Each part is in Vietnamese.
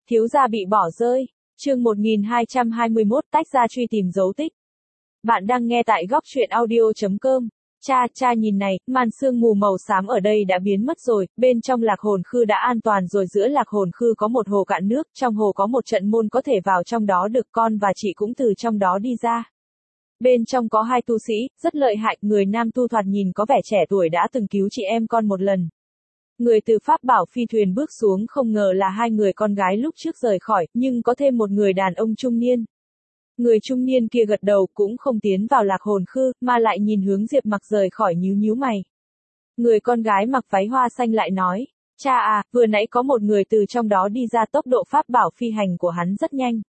Thiếu gia bị bỏ rơi. Chương 1221 tách ra truy tìm dấu tích. Bạn đang nghe tại góc truyện audio.com. Cha nhìn này, màn sương mù màu xám ở đây đã biến mất rồi, bên trong lạc hồn khư đã an toàn rồi, giữa lạc hồn khư có một hồ cạn nước, trong hồ có một trận môn có thể vào trong đó được, con và chị cũng từ trong đó đi ra. Bên trong có hai tu sĩ, rất lợi hại, người nam tu thoạt nhìn có vẻ trẻ tuổi đã từng cứu chị em con một lần. Người từ pháp bảo phi thuyền bước xuống không ngờ là hai người con gái lúc trước rời khỏi, nhưng có thêm một người đàn ông trung niên. Người trung niên kia gật đầu cũng không tiến vào lạc hồn khư, mà lại nhìn hướng Diệp Mặc rời khỏi nhíu mày. Người con gái mặc váy hoa xanh lại nói, cha à, vừa nãy có một người từ trong đó đi ra, tốc độ pháp bảo phi hành của hắn rất nhanh.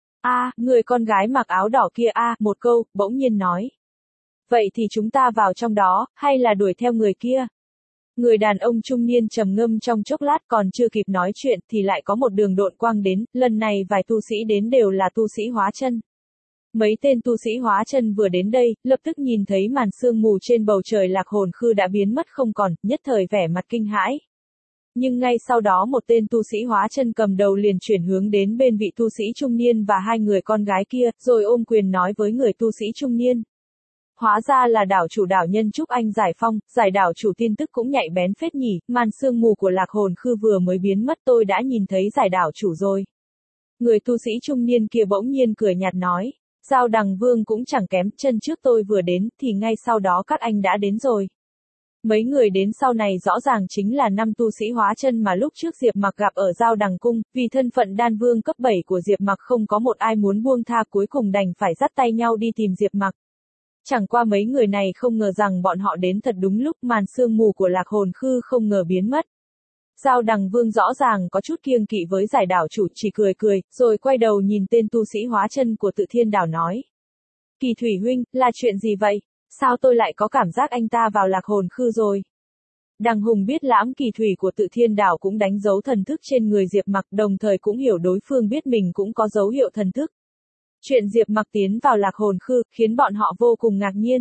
Người con gái mặc áo đỏ kia một câu, bỗng nhiên nói. Vậy thì chúng ta vào trong đó, hay là đuổi theo người kia? Người đàn ông trung niên trầm ngâm trong chốc lát, còn chưa kịp nói chuyện thì lại có một đường độn quang đến, lần này vài tu sĩ đến đều là tu sĩ hóa chân. Mấy tên tu sĩ hóa chân vừa đến đây, lập tức nhìn thấy màn sương mù trên bầu trời lạc hồn khư đã biến mất không còn, nhất thời vẻ mặt kinh hãi. Nhưng ngay sau đó một tên tu sĩ hóa chân cầm đầu liền chuyển hướng đến bên vị tu sĩ trung niên và hai người con gái kia, rồi ôm quyền nói với người tu sĩ trung niên. Hóa ra là đảo chủ đảo nhân chúc anh giải phong, giải đảo chủ tin tức cũng nhạy bén phết nhỉ, màn sương mù của lạc hồn khư vừa mới biến mất tôi đã nhìn thấy giải đảo chủ rồi. Người tu sĩ trung niên kia bỗng nhiên cười nhạt nói, Giao Đằng Vương cũng chẳng kém, chân trước tôi vừa đến, thì ngay sau đó các anh đã đến rồi. Mấy người đến sau này rõ ràng chính là 5 tu sĩ hóa chân mà lúc trước Diệp Mặc gặp ở Giao Đằng Cung, vì thân phận đan vương cấp 7 của Diệp Mặc không có một ai muốn buông tha, cuối cùng đành phải dắt tay nhau đi tìm Diệp Mặc. Chẳng qua mấy người này không ngờ rằng bọn họ đến thật đúng lúc, màn sương mù của lạc hồn khư không ngờ biến mất. Giao Đằng Vương rõ ràng có chút kiêng kỵ với giải đảo chủ, chỉ cười, rồi quay đầu nhìn tên tu sĩ hóa chân của Tự Thiên Đảo nói. Kỳ Thủy huynh, là chuyện gì vậy? Sao tôi lại có cảm giác anh ta vào lạc hồn khư rồi? Đằng Hùng biết lãm kỳ thủy của Tự Thiên Đảo cũng đánh dấu thần thức trên người Diệp Mặc, đồng thời cũng hiểu đối phương biết mình cũng có dấu hiệu thần thức. Chuyện Diệp Mặc tiến vào lạc hồn khư, khiến bọn họ vô cùng ngạc nhiên.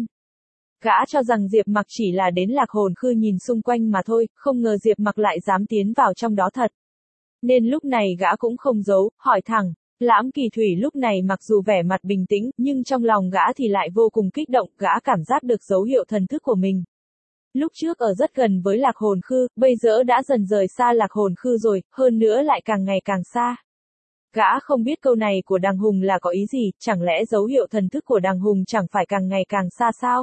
Gã cho rằng Diệp Mặc chỉ là đến lạc hồn khư nhìn xung quanh mà thôi, không ngờ Diệp Mặc lại dám tiến vào trong đó thật. Nên lúc này gã cũng không giấu, hỏi thẳng. Lãm kỳ thủy lúc này mặc dù vẻ mặt bình tĩnh, nhưng trong lòng gã thì lại vô cùng kích động, gã cảm giác được dấu hiệu thần thức của mình. Lúc trước ở rất gần với lạc hồn khư, bây giờ đã dần rời xa lạc hồn khư rồi, hơn nữa lại càng ngày càng xa. Gã không biết câu này của Đằng Hùng là có ý gì, chẳng lẽ dấu hiệu thần thức của Đằng Hùng chẳng phải càng ngày càng xa sao?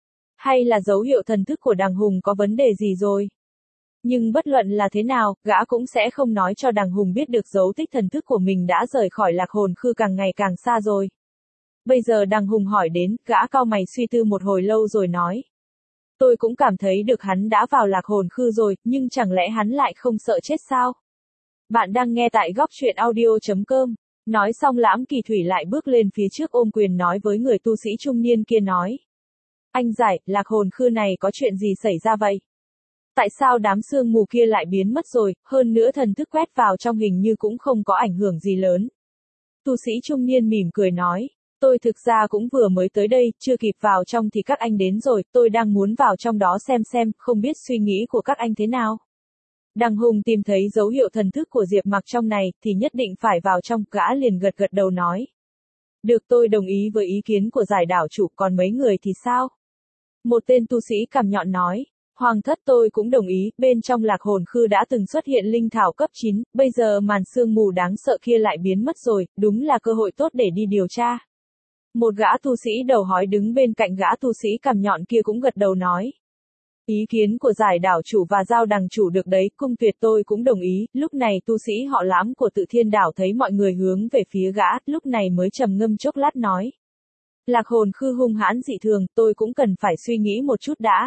Hay là dấu hiệu thần thức của Đằng Hùng có vấn đề gì rồi? Nhưng bất luận là thế nào, gã cũng sẽ không nói cho Đằng Hùng biết được dấu tích thần thức của mình đã rời khỏi lạc hồn khư càng ngày càng xa rồi. Bây giờ Đằng Hùng hỏi đến, gã cau mày suy tư một hồi lâu rồi nói. Tôi cũng cảm thấy được hắn đã vào lạc hồn khư rồi, nhưng chẳng lẽ hắn lại không sợ chết sao? Bạn đang nghe tại góc truyện audio.com. Nói xong lãm kỳ thủy lại bước lên phía trước ôm quyền nói với người tu sĩ trung niên kia nói. Anh giải, lạc hồn khư này có chuyện gì xảy ra vậy? Tại sao đám sương mù kia lại biến mất rồi, hơn nữa thần thức quét vào trong hình như cũng không có ảnh hưởng gì lớn. Tu sĩ trung niên mỉm cười nói. Tôi thực ra cũng vừa mới tới đây, chưa kịp vào trong thì các anh đến rồi, tôi đang muốn vào trong đó xem, không biết suy nghĩ của các anh thế nào. Đằng Hùng tìm thấy dấu hiệu thần thức của Diệp Mặc trong này, thì nhất định phải vào trong, gã liền gật đầu nói. Được, tôi đồng ý với ý kiến của giải đảo chủ, còn mấy người thì sao? Một tên tu sĩ cằm nhọn nói. Hoàng thất tôi cũng đồng ý, bên trong lạc hồn khư đã từng xuất hiện linh thảo cấp 9, bây giờ màn sương mù đáng sợ kia lại biến mất rồi, đúng là cơ hội tốt để đi điều tra. Một gã tu sĩ đầu hói đứng bên cạnh gã tu sĩ cằm nhọn kia cũng gật đầu nói. Ý kiến của giải đảo chủ và Giao Đằng chủ được đấy, cung tuyệt tôi cũng đồng ý. Lúc này tu sĩ họ Lãm của Tự Thiên Đảo thấy mọi người hướng về phía gã, lúc này mới trầm ngâm chốc lát nói. Lạc hồn khư hung hãn dị thường, tôi cũng cần phải suy nghĩ một chút đã.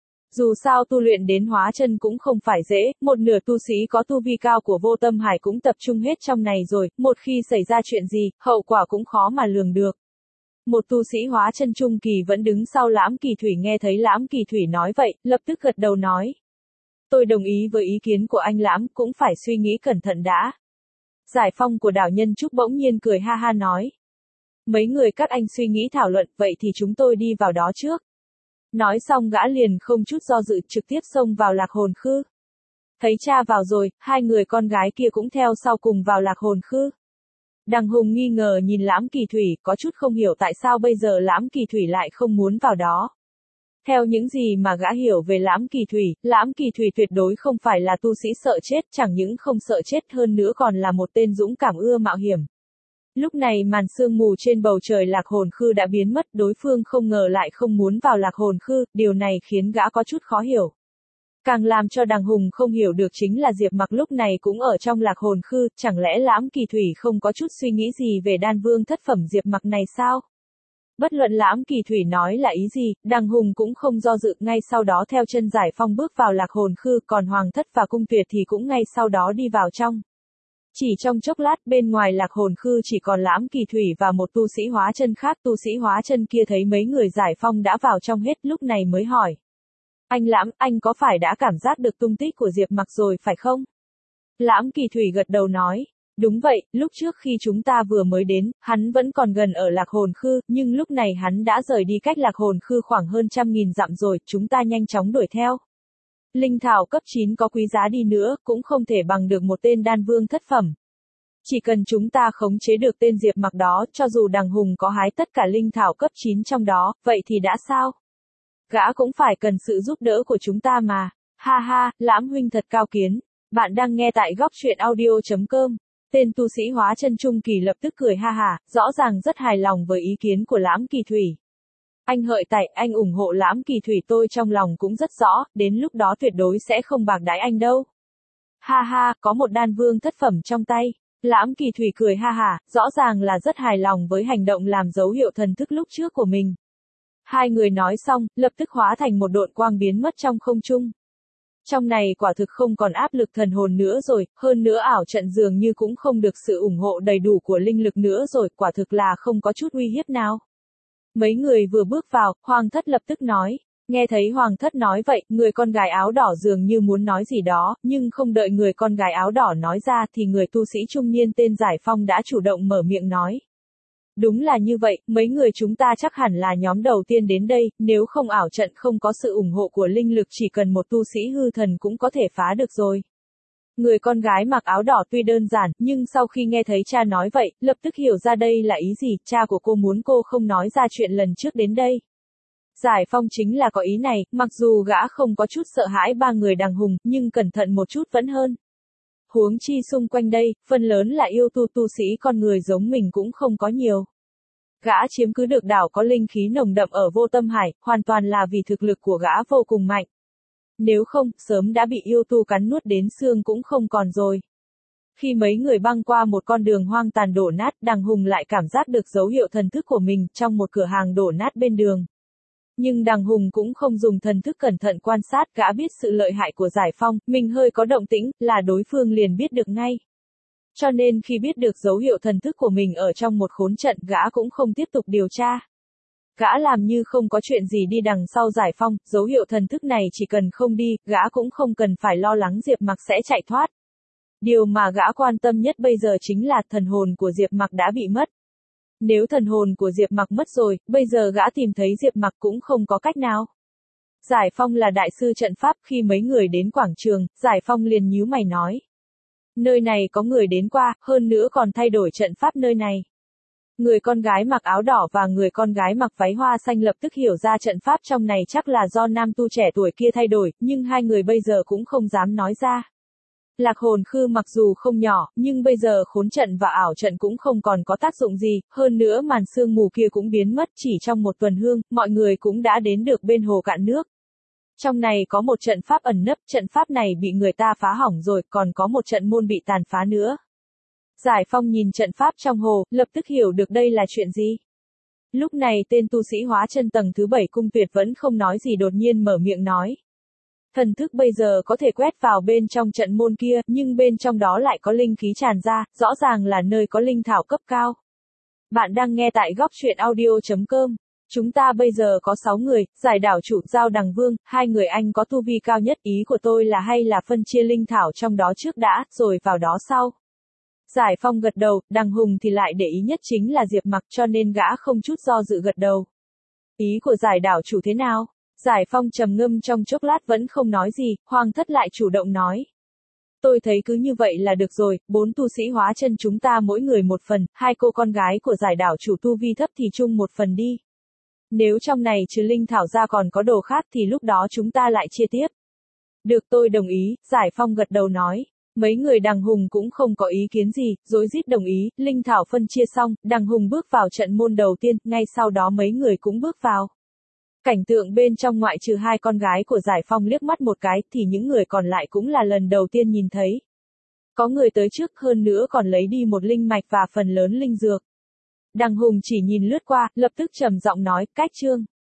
Dù sao tu luyện đến hóa chân cũng không phải dễ, một nửa tu sĩ có tu vi cao của Vô Tâm Hải cũng tập trung hết trong này rồi, một khi xảy ra chuyện gì, hậu quả cũng khó mà lường được. Một tu sĩ hóa chân trung kỳ vẫn đứng sau lãm kỳ thủy nghe thấy lãm kỳ thủy nói vậy, lập tức gật đầu nói. Tôi đồng ý với ý kiến của anh lãm, cũng phải suy nghĩ cẩn thận đã. Giải phong của đảo nhân trúc bỗng nhiên cười ha ha nói. Mấy người các anh suy nghĩ thảo luận, vậy thì chúng tôi đi vào đó trước. Nói xong gã liền không chút do dự trực tiếp xông vào lạc hồn khư. Thấy cha vào rồi, hai người con gái kia cũng theo sau cùng vào Lạc Hồn Khư. Đằng Hùng nghi ngờ nhìn Lãm Kỳ Thủy, có chút không hiểu tại sao bây giờ Lãm Kỳ Thủy lại không muốn vào đó. Theo những gì mà gã hiểu về Lãm Kỳ Thủy tuyệt đối không phải là tu sĩ sợ chết, chẳng những không sợ chết hơn nữa còn là một tên dũng cảm ưa mạo hiểm. Lúc này màn sương mù trên bầu trời Lạc Hồn Khư đã biến mất, đối phương không ngờ lại không muốn vào Lạc Hồn Khư, điều này khiến gã có chút khó hiểu. Càng làm cho đằng Hùng không hiểu được chính là Diệp Mặc lúc này cũng ở trong Lạc Hồn Khư, chẳng lẽ Lãm Kỳ Thủy không có chút suy nghĩ gì về đan vương thất phẩm Diệp Mặc này sao? Bất luận Lãm Kỳ Thủy nói là ý gì, đằng Hùng cũng không do dự, ngay sau đó theo chân Giải Phong bước vào Lạc Hồn Khư, còn Hoàng Thất và Cung Tuyệt thì cũng ngay sau đó đi vào trong. Chỉ trong chốc lát bên ngoài Lạc Hồn Khư chỉ còn Lãm Kỳ Thủy và một tu sĩ hóa chân khác, tu sĩ hóa chân kia thấy mấy người Giải Phong đã vào trong hết lúc này mới hỏi. Anh Lãm, anh có phải đã cảm giác được tung tích của Diệp Mặc rồi phải không? Lãm Kỳ Thủy gật đầu nói. Đúng vậy, lúc trước khi chúng ta vừa mới đến, hắn vẫn còn gần ở Lạc Hồn Khư, nhưng lúc này hắn đã rời đi cách Lạc Hồn Khư khoảng hơn 100.000 dặm rồi, chúng ta nhanh chóng đuổi theo. Linh thảo cấp 9 có quý giá đi nữa, cũng không thể bằng được một tên đan vương thất phẩm. Chỉ cần chúng ta khống chế được tên Diệp Mặc đó, cho dù đằng Hùng có hái tất cả linh thảo cấp 9 trong đó, vậy thì đã sao? Gã cũng phải cần sự giúp đỡ của chúng ta mà. Ha ha, Lãm huynh thật cao kiến. Bạn đang nghe tại góc truyện audio.com. Tên tu sĩ hóa chân trung kỳ lập tức cười ha hả, rõ ràng rất hài lòng với ý kiến của Lãm Kỳ Thủy. Anh Hợi Tại, anh ủng hộ Lãm Kỳ Thủy tôi trong lòng cũng rất rõ, đến lúc đó tuyệt đối sẽ không bạc đãi anh đâu. Ha ha, có một đan vương thất phẩm trong tay. Lãm Kỳ Thủy cười ha hả, rõ ràng là rất hài lòng với hành động làm dấu hiệu thần thức lúc trước của mình. Hai người nói xong, lập tức hóa thành một độn quang biến mất trong không trung. Trong này quả thực không còn áp lực thần hồn nữa rồi, hơn nữa ảo trận dường như cũng không được sự ủng hộ đầy đủ của linh lực nữa rồi, quả thực là không có chút uy hiếp nào. Mấy người vừa bước vào, Hoàng Thất lập tức nói. Nghe thấy Hoàng Thất nói vậy, người con gái áo đỏ dường như muốn nói gì đó, nhưng không đợi người con gái áo đỏ nói ra thì người tu sĩ trung niên tên Giải Phong đã chủ động mở miệng nói. Đúng là như vậy, mấy người chúng ta chắc hẳn là nhóm đầu tiên đến đây, nếu không ảo trận không có sự ủng hộ của linh lực chỉ cần một tu sĩ hư thần cũng có thể phá được rồi. Người con gái mặc áo đỏ tuy đơn giản, nhưng sau khi nghe thấy cha nói vậy, lập tức hiểu ra đây là ý gì, cha của cô muốn cô không nói ra chuyện lần trước đến đây. Giải Phong chính là có ý này, mặc dù gã không có chút sợ hãi ba người đằng Hùng, nhưng cẩn thận một chút vẫn hơn. Huống chi xung quanh đây, phần lớn là yêu tu sĩ con người giống mình cũng không có nhiều. Gã chiếm cứ được đảo có linh khí nồng đậm ở Vô Tâm Hải, hoàn toàn là vì thực lực của gã vô cùng mạnh. Nếu không, sớm đã bị yêu tu cắn nuốt đến xương cũng không còn rồi. Khi mấy người băng qua một con đường hoang tàn đổ nát, đằng Hùng lại cảm giác được dấu hiệu thần thức của mình trong một cửa hàng đổ nát bên đường. Nhưng đằng Hùng cũng không dùng thần thức cẩn thận quan sát, gã biết sự lợi hại của Giải Phong, mình hơi có động tĩnh, là đối phương liền biết được ngay. Cho nên khi biết được dấu hiệu thần thức của mình ở trong một khốn trận, gã cũng không tiếp tục điều tra. Gã làm như không có chuyện gì đi đằng sau Giải Phong, dấu hiệu thần thức này chỉ cần không đi, gã cũng không cần phải lo lắng Diệp Mặc sẽ chạy thoát. Điều mà gã quan tâm nhất bây giờ chính là thần hồn của Diệp Mặc đã bị mất. Nếu thần hồn của Diệp Mặc mất rồi, bây giờ gã tìm thấy Diệp Mặc cũng không có cách nào. Giải Phong là đại sư trận pháp, khi mấy người đến quảng trường, Giải Phong liền nhíu mày nói. Nơi này có người đến qua, hơn nữa còn thay đổi trận pháp nơi này. Người con gái mặc áo đỏ và người con gái mặc váy hoa xanh lập tức hiểu ra trận pháp trong này chắc là do nam tu trẻ tuổi kia thay đổi, nhưng hai người bây giờ cũng không dám nói ra. Lạc Hồn Khư mặc dù không nhỏ, nhưng bây giờ khốn trận và ảo trận cũng không còn có tác dụng gì, hơn nữa màn sương mù kia cũng biến mất, chỉ trong một tuần hương, mọi người cũng đã đến được bên hồ cạn nước. Trong này có một trận pháp ẩn nấp, trận pháp này bị người ta phá hỏng rồi, còn có một trận môn bị tàn phá nữa. Giải Phong nhìn trận pháp trong hồ, lập tức hiểu được đây là chuyện gì. Lúc này tên tu sĩ hóa chân tầng thứ 7 Cung Tuyệt vẫn không nói gì đột nhiên mở miệng nói. Thần thức bây giờ có thể quét vào bên trong trận môn kia, nhưng bên trong đó lại có linh khí tràn ra, rõ ràng là nơi có linh thảo cấp cao. Bạn đang nghe tại góc truyện audio.com. Chúng ta bây giờ có 6 người, giải đảo chủ Giao Đằng Vương, 2 người anh có tu vi cao nhất, ý của tôi là hay là phân chia linh thảo trong đó trước đã, rồi vào đó sau. Giải Phong gật đầu, đằng Hùng thì lại để ý nhất chính là Diệp Mặc cho nên gã không chút do dự gật đầu. Ý của giải đảo chủ thế nào? Giải Phong trầm ngâm trong chốc lát vẫn không nói gì, Hoàng Thất lại chủ động nói. Tôi thấy cứ như vậy là được rồi, 4 tu sĩ hóa chân chúng ta mỗi người một phần, 2 cô con gái của giải đảo chủ tu vi thấp thì chung một phần đi. Nếu trong này trừ linh thảo ra còn có đồ khác thì lúc đó chúng ta lại chia tiếp. Được, tôi đồng ý, Giải Phong gật đầu nói. Mấy người Đằng Hùng cũng không có ý kiến gì, rối rít đồng ý, linh thảo phân chia xong, Đằng Hùng bước vào trận môn đầu tiên, ngay sau đó mấy người cũng bước vào. Cảnh tượng bên trong ngoại trừ 2 con gái của Giải Phong liếc mắt một cái, thì những người còn lại cũng là lần đầu tiên nhìn thấy. Có người tới trước hơn nữa còn lấy đi một linh mạch và phần lớn linh dược. Đằng Hùng chỉ nhìn lướt qua, lập tức trầm giọng nói, cách Trương.